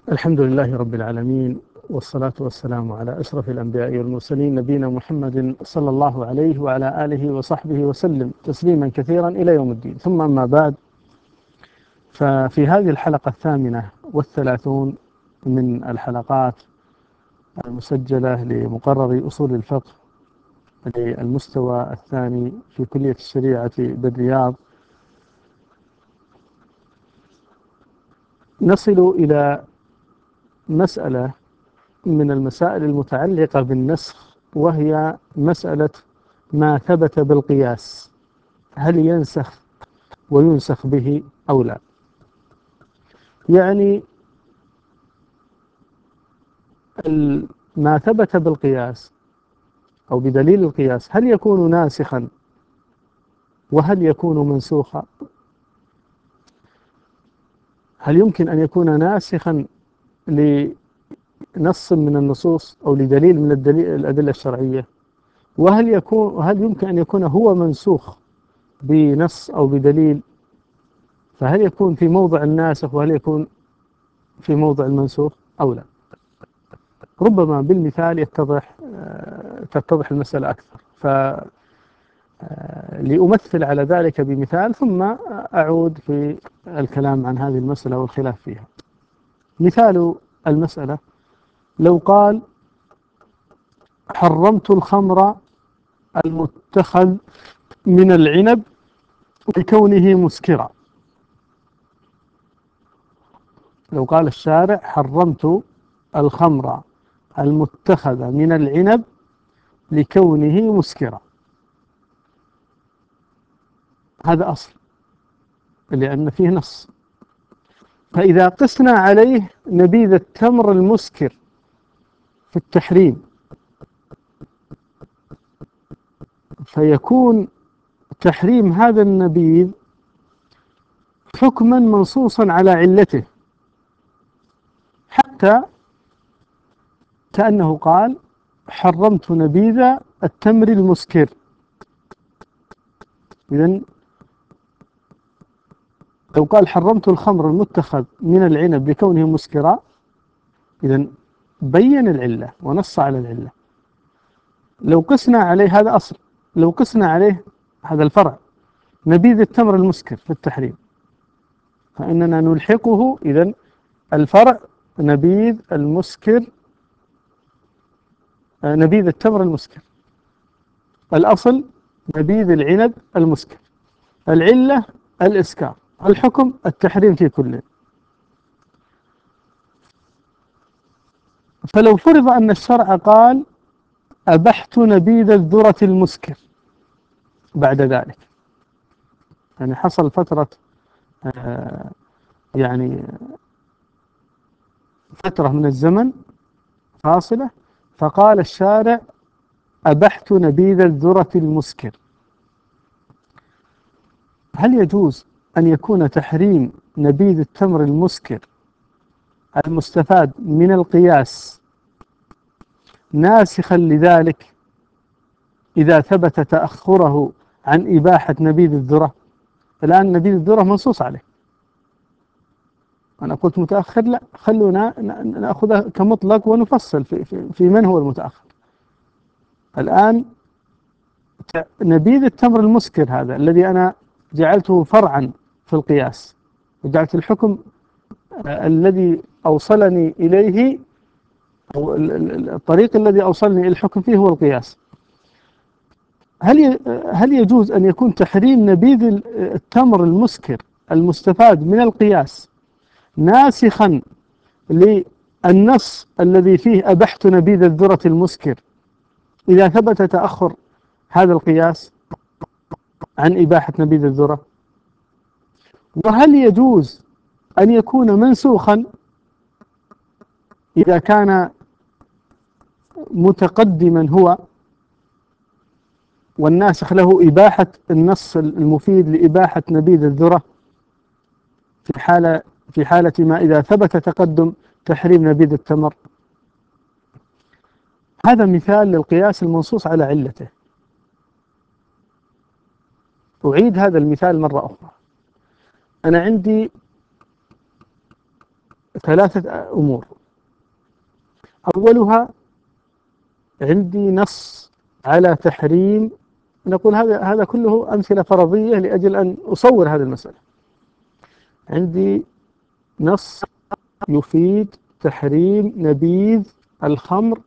الحمد لله رب العالمين، والصلاة والسلام على أشرف الأنبياء والمرسلين، نبينا محمد صلى الله عليه وعلى آله وصحبه وسلم تسليما كثيرا إلى يوم الدين. ثم أما بعد، ففي هذه الحلقة 38 من الحلقات المسجلة لمقرر أصول الفقه للمستوى الثاني في كلية الشريعة بالرياض، نصل إلى مسألة من المسائل المتعلقة بالنسخ، وهي مسألة ما ثبت بالقياس، هل ينسخ وينسخ به أو لا؟ يعني ما ثبت بالقياس أو بدليل القياس، هل يكون ناسخا وهل يكون منسوخا؟ هل يمكن أن يكون ناسخا لنص من النصوص أو لدليل من الأدلة الشرعية؟ وهل يمكن أن يكون هو منسوخ بنص أو بدليل؟ فهل يكون في موضع الناسخ وهل يكون في موضع المنسوخ أو لا؟ ربما بالمثال تتضح المسألة أكثر، فلأمثل على ذلك بمثال ثم أعود في الكلام عن هذه المسألة والخلاف فيها. مثال المسألة: لو قال حرمت الخمر المتخذ من العنب لكونه مسكرا. لو قال الشارع حرمت الخمر المتخذ من العنب لكونه مسكرا، هذا أصل لأن فيه نص. فإذا قسنا عليه نبيذ التمر المسكر في التحريم، فيكون تحريم هذا النبيذ حكما منصوصا على علته، حتى كأنه قال حرمت نبيذ التمر المسكر. إذن لو قال حرمت الخمر المتخذ من العنب لكونه مسكرا، إذن بين العلة ونص على العلة. لو قسنا عليه هذا أصل، لو قسنا عليه هذا الفرع نبيذ التمر المسكر في التحريم، فإننا نلحقه إذن الفرع نبيذ المسكر، نبيذ التمر المسكر، الأصل نبيذ العنب المسكر، العلة الإسكار، الحكم التحريم في كله. فلو فرض أن الشرع قال أبحت نبيذ الذرة المسكر بعد ذلك، يعني حصل فترة يعني فترة من الزمن فاصلة، فقال الشارع أبحت نبيذ الذرة المسكر، هل يجوز أن يكون تحريم نبيذ التمر المسكر المستفاد من القياس ناسخا لذلك إذا ثبت تأخره عن إباحة نبيذ الذرة؟ الآن نبيذ الذرة منصوص عليه، أنا قلت متأخر، لا، خلونا نأخذه كمطلق ونفصل في من هو المتأخر. الآن نبيذ التمر المسكر هذا الذي أنا جعلته فرعا في القياس، وجعلت الحكم الذي أوصلني إليه أو الطريق الذي أوصلني إلى الحكم فيه هو القياس، هل يجوز أن يكون تحريم نبيذ التمر المسكر المستفاد من القياس ناسخا للنص الذي فيه أبحت نبيذ الذرة المسكر إذا ثبت تأخر هذا القياس عن إباحة نبيذ الذرة؟ وهل يجوز أن يكون منسوخا إذا كان متقدما هو والناسخ له إباحة النص المفيد لإباحة نبيذ الذرة في حالة ما إذا ثبت تقدم تحريم نبيذ التمر؟ هذا مثال للقياس المنصوص على علته. أعيد هذا المثال مرة أخرى. أنا عندي ثلاثة أمور. أولها عندي نص على تحريم، نقول هذا كله أمثلة فرضية لأجل أن أصور هذه المسألة. عندي نص يفيد تحريم نبيذ الخمر،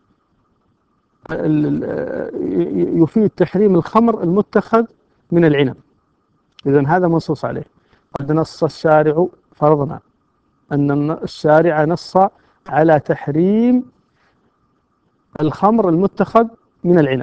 يفيد تحريم الخمر المتخذ من العنب. إذن هذا منصوص عليه. قد نص الشارع، فرضنا أن الشارع نص على تحريم الخمر المتخذ من العنب.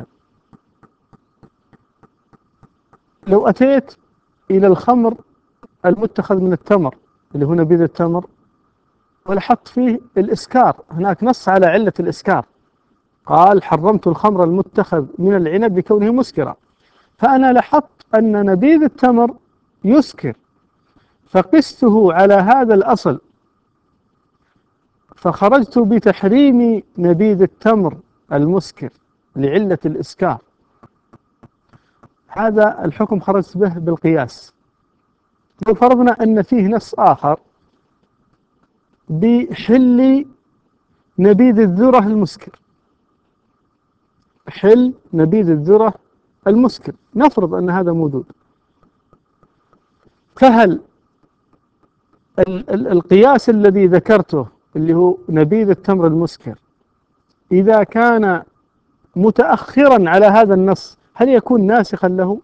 لو أتيت إلى الخمر المتخذ من التمر اللي هو نبيذ التمر ولحظت فيه الإسكار، هناك نص على علة الإسكار، قال حرمت الخمر المتخذ من العنب لكونه مسكرا، فأنا لاحظت أن نبيذ التمر يسكر، فقسته على هذا الأصل، فخرجت بتحريم نبيذ التمر المسكر لعلة الإسكار. هذا الحكم خرجت به بالقياس. لو فرضنا أن فيه نص آخر بحل نبيذ الذرة المسكر، حل نبيذ الذرة المسكر، نفرض أن هذا موجود، فهل القياس الذي ذكرته اللي هو نبيذ التمر المسكر إذا كان متأخرا على هذا النص هل يكون ناسخا له؟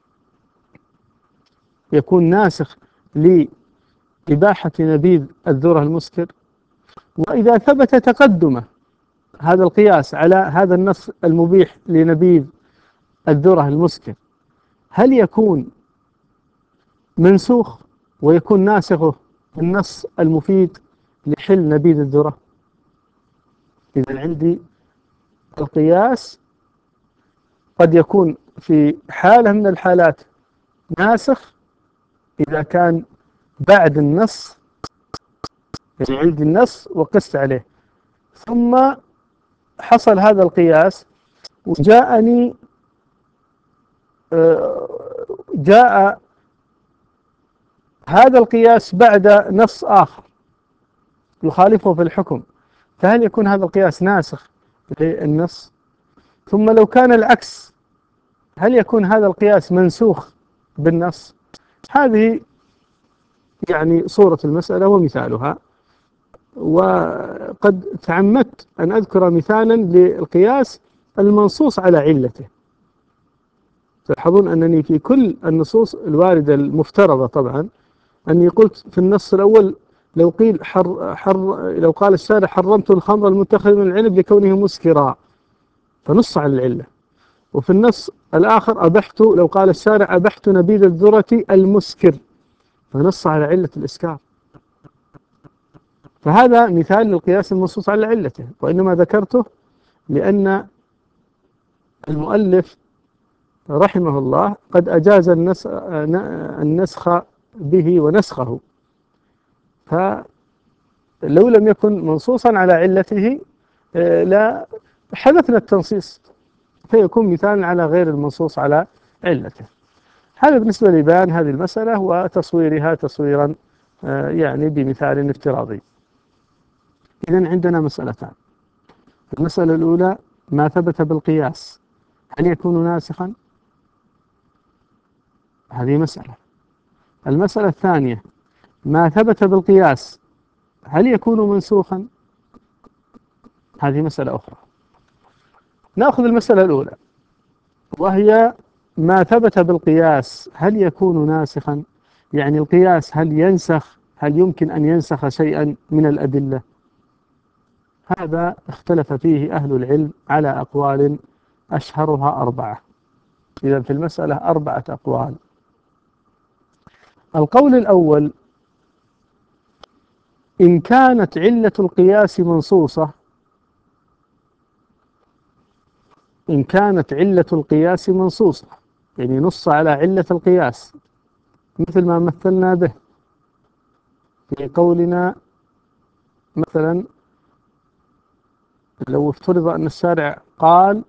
يكون ناسخ لإباحة نبيذ الذرة المسكر. وإذا ثبت تقدمه هذا القياس على هذا النص المبيح لنبيذ الذرة المسكر هل يكون منسوخ ويكون ناسخه النص المفيد لحل نبيذ الذرة؟ إذا عندي القياس قد يكون في حالة من الحالات ناسخ إذا كان بعد النص، يعني عندي النص وقست عليه ثم حصل هذا القياس وجاءني جاء هذا القياس بعد نص آخر يخالفه في الحكم، فهل يكون هذا القياس ناسخ للنص؟ ثم لو كان العكس هل يكون هذا القياس منسوخ بالنص؟ هذه يعني صورة المسألة ومثالها. وقد تعمدت أن أذكر مثالا للقياس المنصوص على علته. تلاحظون أنني في كل النصوص الواردة المفترضة طبعا أني قلت في النص الأول لو قيل لو قال الشارع حرمت الخمر المتخذ من العنب لكونه مسكرا فنص على العلة، وفي النص الآخر لو قال الشارع أبحت نبيذ الذرة المسكر فنص على علة الإسكار. فهذا مثال للقياس المنصوص على علته، وإنما ذكرته لأن المؤلف رحمه الله قد أجاز النسخ به ونسخه، فلو لم يكن منصوصا على علته لا حدثنا التنصيص فيكون مثال على غير المنصوص على علته. هذا بالنسبة لبيان هذه المسألة وتصويرها تصويرا يعني بمثال افتراضي. إذن عندنا مسألتان. المسألة الأولى ما ثبت بالقياس هل يكون ناسخا؟ هذه مسألة. المسألة الثانية ما ثبت بالقياس هل يكون منسوخا؟ هذه مسألة أخرى. نأخذ المسألة الأولى وهي ما ثبت بالقياس هل يكون ناسخا؟ يعني القياس هل يمكن أن ينسخ شيئا من الأدلة؟ هذا اختلف فيه أهل العلم على أقوال أشهرها 4. إذا في المسألة 4 أقوال. القول الأول إن كانت علة القياس منصوصة، إن كانت علة القياس منصوصة يعني نص على علة القياس مثل ما مثلنا به في قولنا مثلا لو افترض أن الشارع قال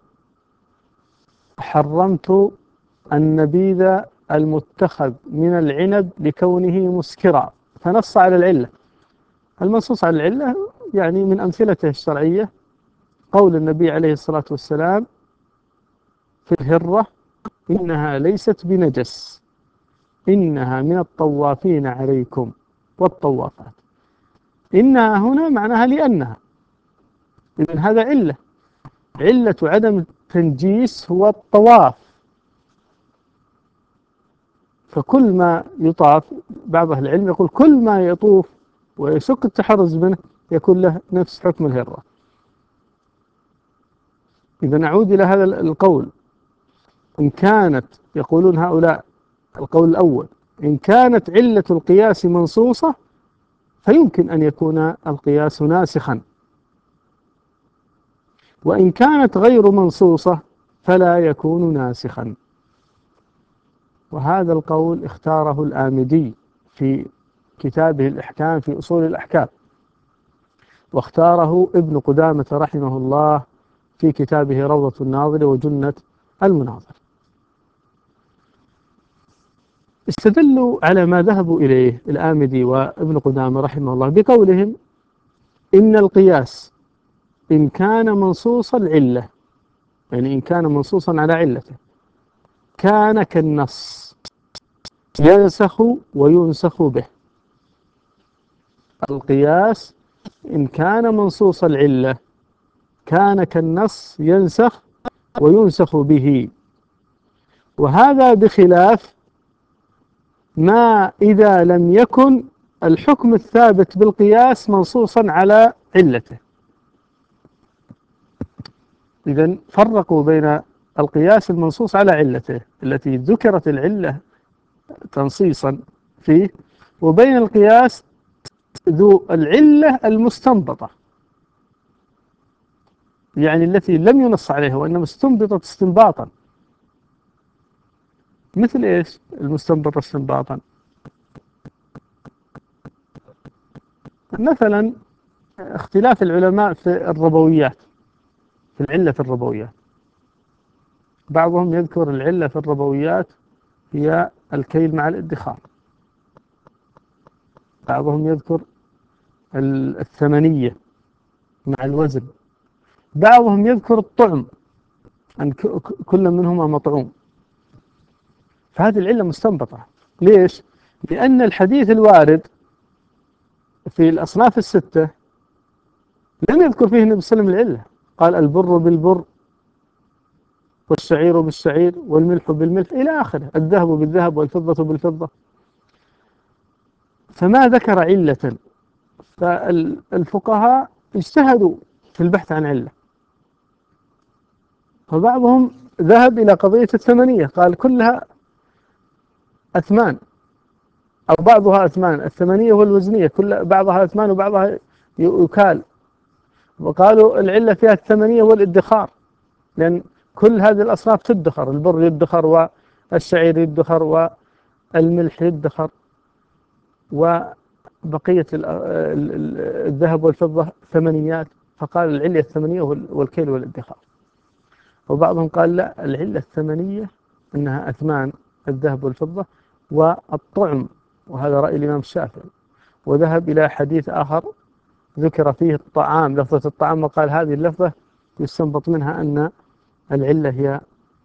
حرمت النبيذ المتخذ من العنب لكونه مسكرا فنص على العلة، المنصوص على العلة يعني من أمثلته الشرعية قول النبي عليه الصلاة والسلام في الهرة: إنها ليست بنجس، إنها من الطوافين عليكم والطوافات. إنها هنا معناها لأنها، إذن هذا علة، علة عدم التنجيس هو الطواف. فكل ما يطاف، بعض أهل العلم يقول كل ما يطوف ويشق التحرز منه يكون له نفس حكم الهرة. إذا نعود إلى هذا القول، إن كانت، يقولون هؤلاء القول الأول، إن كانت علة القياس منصوصة فيمكن أن يكون القياس ناسخا، وإن كانت غير منصوصة فلا يكون ناسخا. وهذا القول اختاره الآمدي في كتابه الإحكام في أصول الأحكام، واختاره ابن قدامة رحمه الله في كتابه روضة الناظر وجنة المناظر. استدلوا على ما ذهبوا إليه الآمدي وابن قدامة رحمه الله بقولهم إن القياس إن كان منصوص العلة، يعني إن كان منصوصا على علته، كان كالنص ينسخ وينسخ به. القياس إن كان منصوص العلة كان كالنص ينسخ وينسخ به. وهذا بخلاف ما إذا لم يكن الحكم الثابت بالقياس منصوصا على علته. إذن فرقوا بين القياس المنصوص على علته التي ذكرت العلة تنصيصا فيه، وبين القياس ذو العلة المستنبطة، يعني التي لم ينص عليها وإنما استنبطت استنباطا. مثل إيش المستنبط استنباطا؟ مثلا اختلاف العلماء في الربويات، في العلة في الربويات. بعضهم يذكر العلة في الربويات هي الكيل مع الادخار، بعضهم يذكر الثمنية مع الوزن، بعضهم يذكر الطعم، أن كل منهما مطعوم. فهذه العلة مستنبطة. ليش؟ لأن الحديث الوارد في الأصناف الستة لم يذكر فيه النبي صلى الله عليه وسلم العلة. قال البر بالبر والشعير بالشعير والملح بالملح إلى آخره، الذهب بالذهب والفضة بالفضة. فما ذكر علة. فالفقهاء اجتهدوا في البحث عن علة، فبعضهم ذهب إلى قضية الثمنية، قال كلها أثمان أو بعضها أثمان، الثمنية والوزنية كل بعضها أثمان وبعضها يكال. وقالوا العلة فيها الثمنية والادخار، لأن كل هذه الأصناف تدخر، البر يدخر والشعير يدخر والملح يدخر وبقية الذهب والفضة ثمنيات، فقال العلة الثمنية والكيل والادخار. وبعضهم قال لا، العلة الثمنية أنها أثمان الذهب والفضة والطعم، وهذا رأي الإمام الشافعي. وذهب إلى حديث آخر ذكر فيه الطعام، لفظة الطعام، وقال هذه اللفظة يستنبط منها أن العلة هي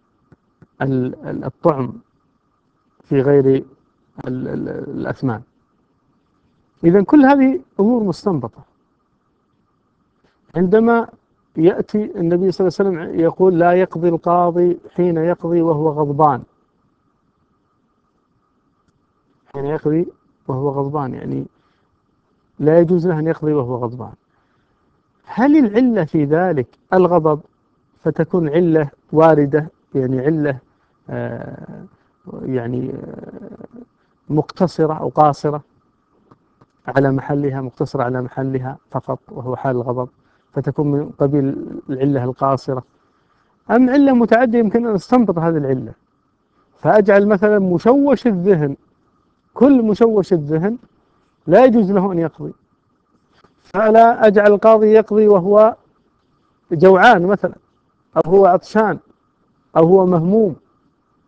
الطعم في غير الأثمان. إذن كل هذه أمور مستنبطة. عندما يأتي النبي صلى الله عليه وسلم يقول لا يقضي القاضي حين يقضي وهو غضبان، حين يقضي وهو غضبان يعني لا يجوز له أن يقضي وهو غضبان. هل العلة في ذلك الغضب فتكون علة واردة، يعني علة يعني مقتصرة أو قاصرة على محلها، مقتصرة على محلها فقط وهو حال الغضب، فتكون من قبيل العلة القاصرة، أم علة متعدية يمكن أن استنبط هذه العلة؟ فأجعل مثلا مشوش الذهن، كل مشوش الذهن لا يجوز له أن يقضي، فلا أجعل القاضي يقضي وهو جوعان مثلا، أو هو عطشان، أو هو مهموم.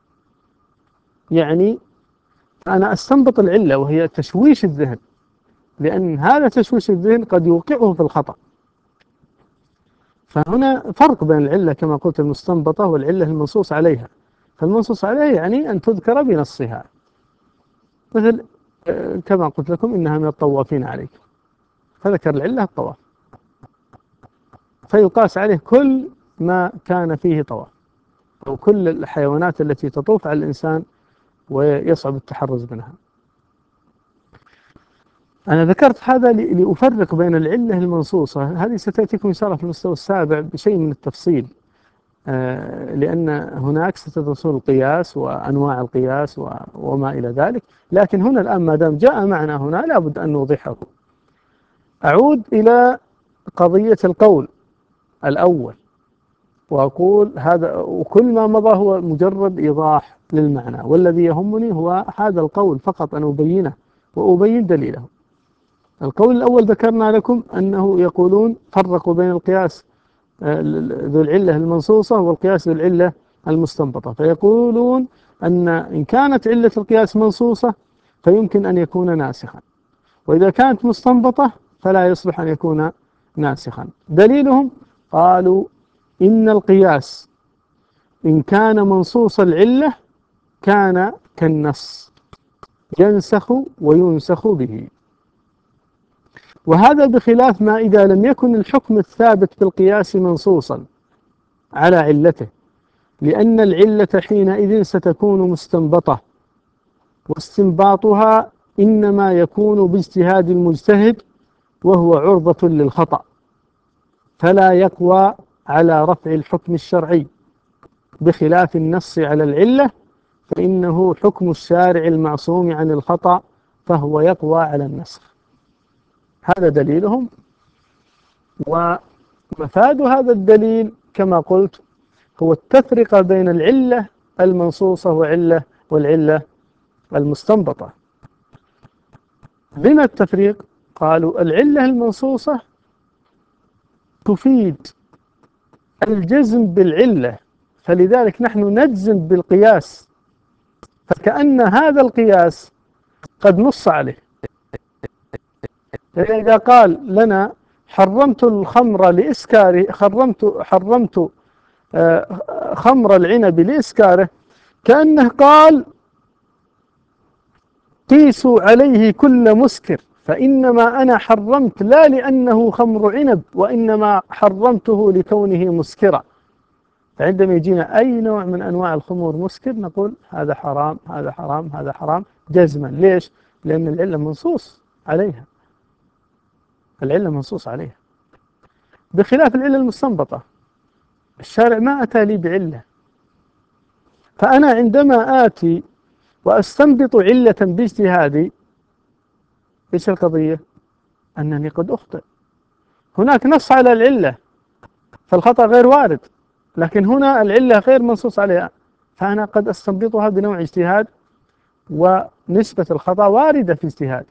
يعني أنا أستنبط العلة وهي تشويش الذهن، لأن هذا تشويش الذهن قد يوقعه في الخطأ. فهنا فرق بين العلة كما قلت المستنبطة والعلة المنصوص عليها. فالمنصوص عليه يعني أن تذكر بنصها، مثل كما قلت لكم إنها من الطوافين عليكم، فذكر العلة الطواف، فيقاس عليه كل ما كان فيه طواف، أو كل الحيوانات التي تطوف على الإنسان ويصعب التحرز منها. أنا ذكرت هذا لأفرق بين العلة المنصوصة، هذه ستأتيكم إن شاء الله في المستوى السابع بشيء من التفصيل، لأن هناك ستدرسون القياس وأنواع القياس وما إلى ذلك، لكن هنا الآن ما دام جاء معنا هنا لابد أن نوضحه. أعود إلى قضية القول الأول وأقول هذا، وكل ما مضى هو مجرد إيضاح للمعنى، والذي يهمني هو هذا القول فقط أن أبينه وأبين دليله. القول الأول ذكرنا لكم أنه يقولون فرقوا بين القياس ذو العلة المنصوصة والقياس ذو العلة المستنبطة، فيقولون أن إن كانت علة القياس منصوصة فيمكن أن يكون ناسخا، وإذا كانت مستنبطة فلا يصلح أن يكون ناسخا. دليلهم قالوا إن القياس إن كان منصوص العلة كان كالنص ينسخ وينسخ به، وهذا بخلاف ما إذا لم يكن الحكم الثابت في القياس منصوصا على علته، لأن العلة حينئذ ستكون مستنبطة، واستنباطها إنما يكون باجتهاد المجتهد وهو عرضة للخطأ، فلا يقوى على رفع الحكم الشرعي، بخلاف النص على العلة فإنه حكم الشارع المعصوم عن الخطأ فهو يقوى على النسخ. هذا دليلهم، ومفاد هذا الدليل كما قلت هو التفرقة بين العلة المنصوصة والعلة المستنبطة. بما التفريق؟ قالوا العلة المنصوصة تفيد الجزم بالعلة، فلذلك نحن نجزم بالقياس، فكأن هذا القياس قد نص عليه. إذا قال لنا حرمت الخمر لإسكاره، حرمت خمر العنب لإسكاره، كأنه قال قيسوا عليه كل مسكر، فإنما أنا حرمت لا لأنه خمر عنب، وإنما حرمته لكونه مسكرا. فعندما يجينا أي نوع من أنواع الخمور مسكر نقول هذا حرام هذا حرام هذا حرام جزما. ليش؟ لأن العلة منصوص عليها، العلة منصوص عليها، بخلاف العلة المستنبطة الشارع ما أتى لي بعلة. فأنا عندما آتي وأستنبط علة باجتهادي، إيش القضية؟ أنني قد أخطئ. هناك نص على العلة فالخطأ غير وارد، لكن هنا العلة غير منصوص عليها، فأنا قد أستنبطها بنوع اجتهاد ونسبة الخطأ واردة في اجتهادي،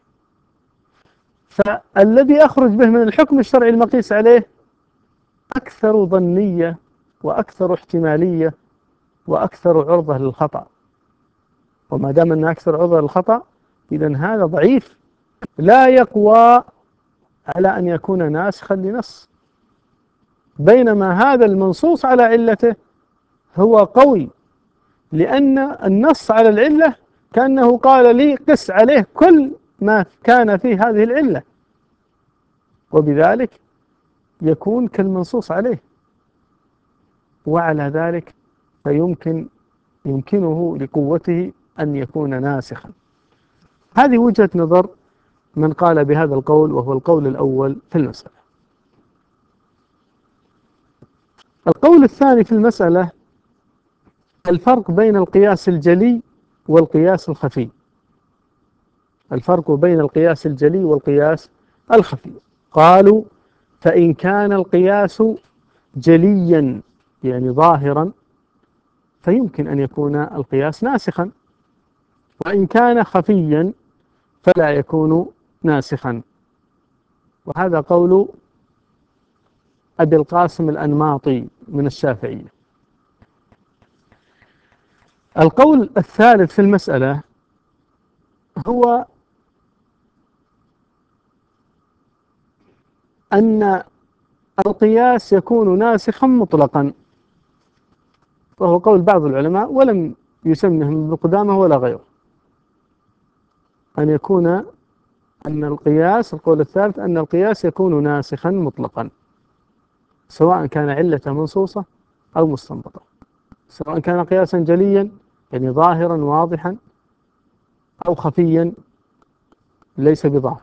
فالذي أخرج به من الحكم الشرعي المقيس عليه أكثر ظنية وأكثر احتمالية وأكثر عرضة للخطأ. وما دام أنه أكثر عرضة للخطأ إذن هذا ضعيف لا يقوى على أن يكون ناسخا لنص، بينما هذا المنصوص على علته هو قوي، لأن النص على العلة كأنه قال لي قس عليه كل ما كان في هذه العلة، وبذلك يكون كالمنصوص عليه، وعلى ذلك يمكنه لقوته أن يكون ناسخا. هذه وجهة نظر من قال بهذا القول، وهو القول الأول في المسألة. القول الثاني في المسألة الفرق بين القياس الجلي والقياس الخفي. الفرق بين القياس الجلي والقياس الخفي. قالوا فإن كان القياس جليا يعني ظاهرا فيمكن أن يكون القياس ناسخا، وإن كان خفيا فلا يكون ناسخا. وهذا قول أبي القاسم الأنماطي من الشافعية. القول الثالث في المسألة هو أن القياس يكون ناسخا مطلقا، وهو قول بعض العلماء ولم يسمهم ابن قدامة ولا غيره، أن يكون أن القياس، القول الثالث أن القياس يكون ناسخا مطلقا، سواء كان علة منصوصة أو مستنبطة، سواء كان قياسا جليا يعني ظاهرا واضحا أو خفيا ليس بظاهر.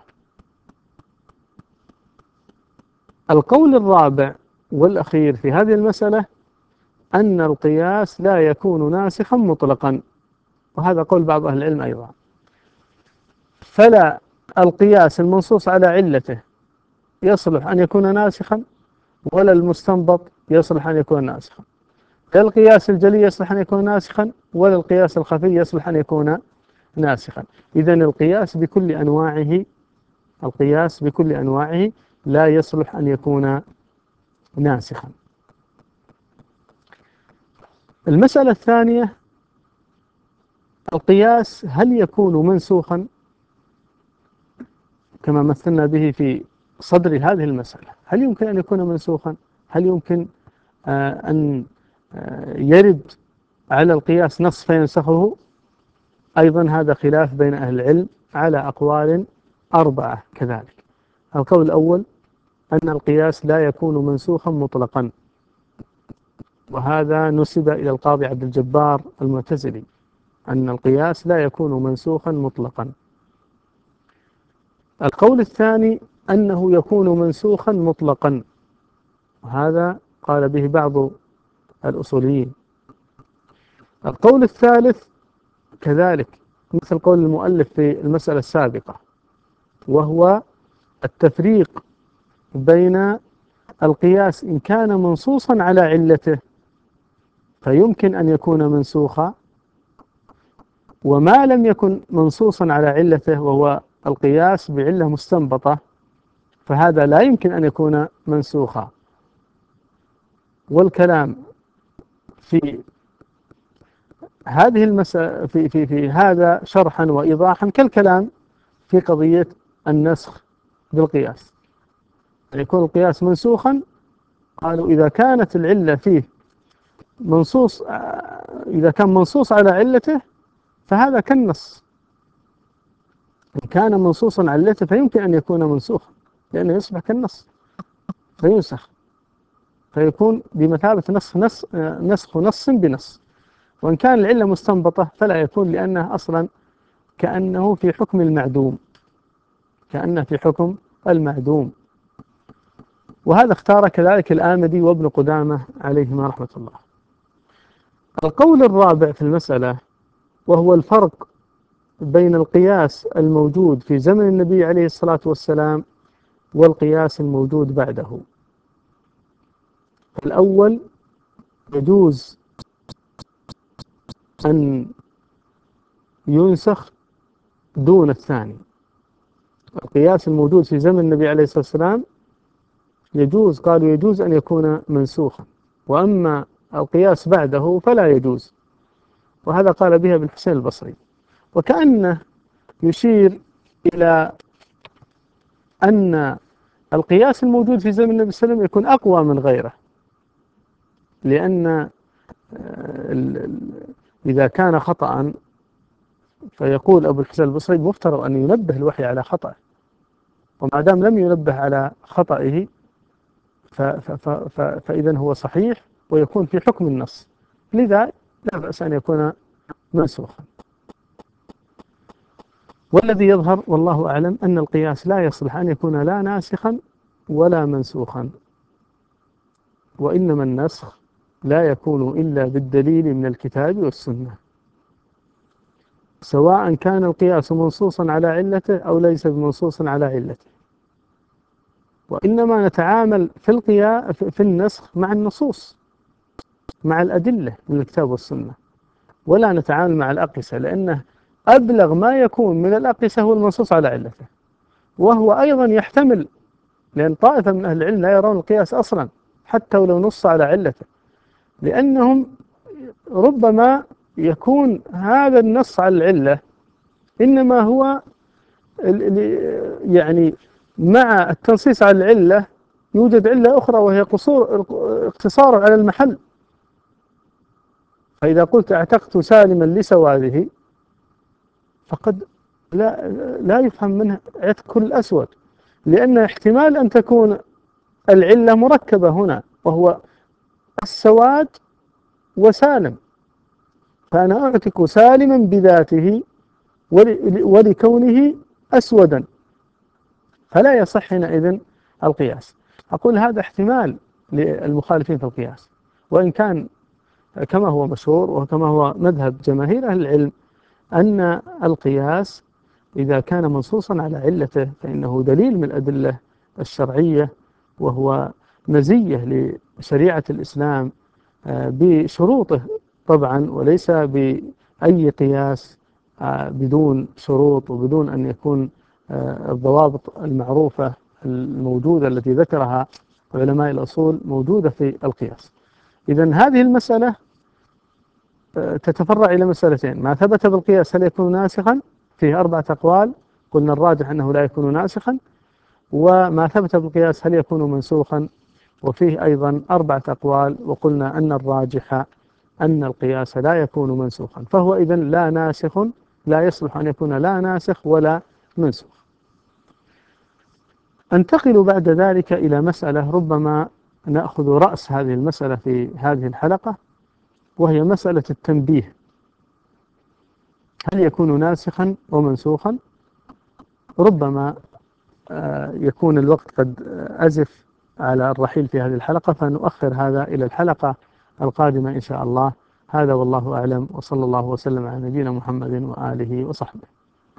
القول الرابع والأخير في هذه المسألة أن القياس لا يكون ناسخا مطلقا، وهذا قول بعض أهل العلم أيضا، فلا القياس المنصوص على علته يصلح أن يكون ناسخا، ولا المستنبط يصلح أن يكون ناسخا، لا القياس الجلي يصلح أن يكون ناسخا، ولا القياس الخفي يصلح أن يكون ناسخا. إذن القياس بكل أنواعه، القياس بكل أنواعه لا يصلح أن يكون ناسخا. المسألة الثانية، القياس هل يكون منسوخا كما مثلنا به في صدر هذه المسألة؟ هل يمكن أن يكون منسوخا؟ هل يمكن أن يرد على القياس نص فينسخه؟ أيضا هذا خلاف بين أهل العلم على أقوال 4 كذلك. القول الأول أن القياس لا يكون منسوخا مطلقا، وهذا نسب إلى القاضي عبد الجبار المعتزلي، أن القياس لا يكون منسوخا مطلقا. القول الثاني أنه يكون منسوخا مطلقا، وهذا قال به بعض الأصوليين. القول الثالث كذلك مثل قول المؤلف في المسألة السابقة، وهو التفريق بين القياس إن كان منصوصا على علته فيمكن أن يكون منسوخا، وما لم يكن منصوصا على علته وهو القياس بعلة مستنبطة فهذا لا يمكن أن يكون منسوخا. والكلام في هذه المسألة في هذا شرحا وإيضاحا كالكلام في قضية النسخ بالقياس، يكون القياس منسوخا، قالوا إذا كانت العلة فيه منصوص، إذا كان منصوص على علته فهذا كالنص، إن كان منصوصا على علته فيمكن أن يكون منسوخا لأنه يصبح كالنص فينسخ، فيكون بمثابة نسخ نص بنص. وإن كان العلة مستنبطة فلا يكون، لأنه أصلا كأنه في حكم المعدوم، كأنه في حكم المعدوم. وهذا اختار كذلك الآمدي وابن قدامة عليهما رحمة الله. القول الرابع في المسألة وهو الفرق بين القياس الموجود في زمن النبي عليه الصلاة والسلام والقياس الموجود بعده. الأول يجوز أن ينسخ دون الثاني، القياس الموجود في زمن النبي عليه الصلاة والسلام يجوز، قالوا يجوز أن يكون منسوخا، وأما القياس بعده فلا يجوز، وهذا قال به ابن الحسين البصري. وكأنه يشير إلى أن القياس الموجود في زمن النبي صلى الله عليه وسلم يكون أقوى من غيره، لأن إذا كان خطأ فيقول أبو الحسين البصري مفترض أن ينبه الوحي على خطأه، وما دام لم ينبه على خطئه فإذا هو صحيح ويكون في حكم النص، لذا لا بأس أن يكون منسوخا. والذي يظهر والله أعلم أن القياس لا يصلح أن يكون لا ناسخا ولا منسوخا، وإنما النسخ لا يكون إلا بالدليل من الكتاب والسنة، سواء كان القياس منصوصا على علته أو ليس منصوصا على علته. وإنما نتعامل في النسخ مع النصوص، مع الأدلة من الكتاب والسنة، ولا نتعامل مع الأقيسة، لأنه أبلغ ما يكون من الأقيسة هو المنصوص على علته، وهو أيضا يحتمل، لأن طائفة من أهل العلم لا يرون القياس أصلا حتى ولو نص على علته، لأنهم ربما يكون هذا النص على العلة إنما هو يعني مع التنصيص على العلة يوجد علة أخرى وهي اقتصار على المحل. فإذا قلت اعتقت سالما لسواده فقد لا يفهم منه عتق كل أسود، لأن احتمال أن تكون العلة مركبة هنا، وهو السواد وسالم، فأنا أعتق سالما بذاته ولكونه أسودا، فلا يصح حينئذ القياس. أقول هذا احتمال للمخالفين في القياس، وإن كان كما هو مشهور وكما هو مذهب جماهير أهل العلم أن القياس إذا كان منصوصا على علته فإنه دليل من الأدلة الشرعية، وهو مزية لشريعة الإسلام بشروطه طبعا، وليس بأي قياس بدون شروط وبدون أن يكون الضوابط المعروفة الموجودة التي ذكرها علماء الأصول موجودة في القياس. إذن هذه المسألة تتفرع إلى مسألتين: ما ثبت بالقياس هل يكون ناسخا؟ فيه 4 أقوال، قلنا الراجح أنه لا يكون ناسخا. وما ثبت بالقياس هل يكون منسوخا؟ وفيه أيضا 4 أقوال، وقلنا أن الراجح أن القياس لا يكون منسوخا، فهو إذن لا ناسخ، لا يصلح أن يكون لا ناسخ ولا منسوخ. أنتقل بعد ذلك إلى مسألة ربما نأخذ رأس هذه المسألة في هذه الحلقة، وهي مسألة التنبيه: هل يكون ناسخا ومنسوخا؟ ربما يكون الوقت قد أزف على الرحيل في هذه الحلقة، فنؤخر هذا إلى الحلقة القادمة إن شاء الله. هذا والله أعلم، وصلى الله وسلم على نبينا محمد وآله وصحبه.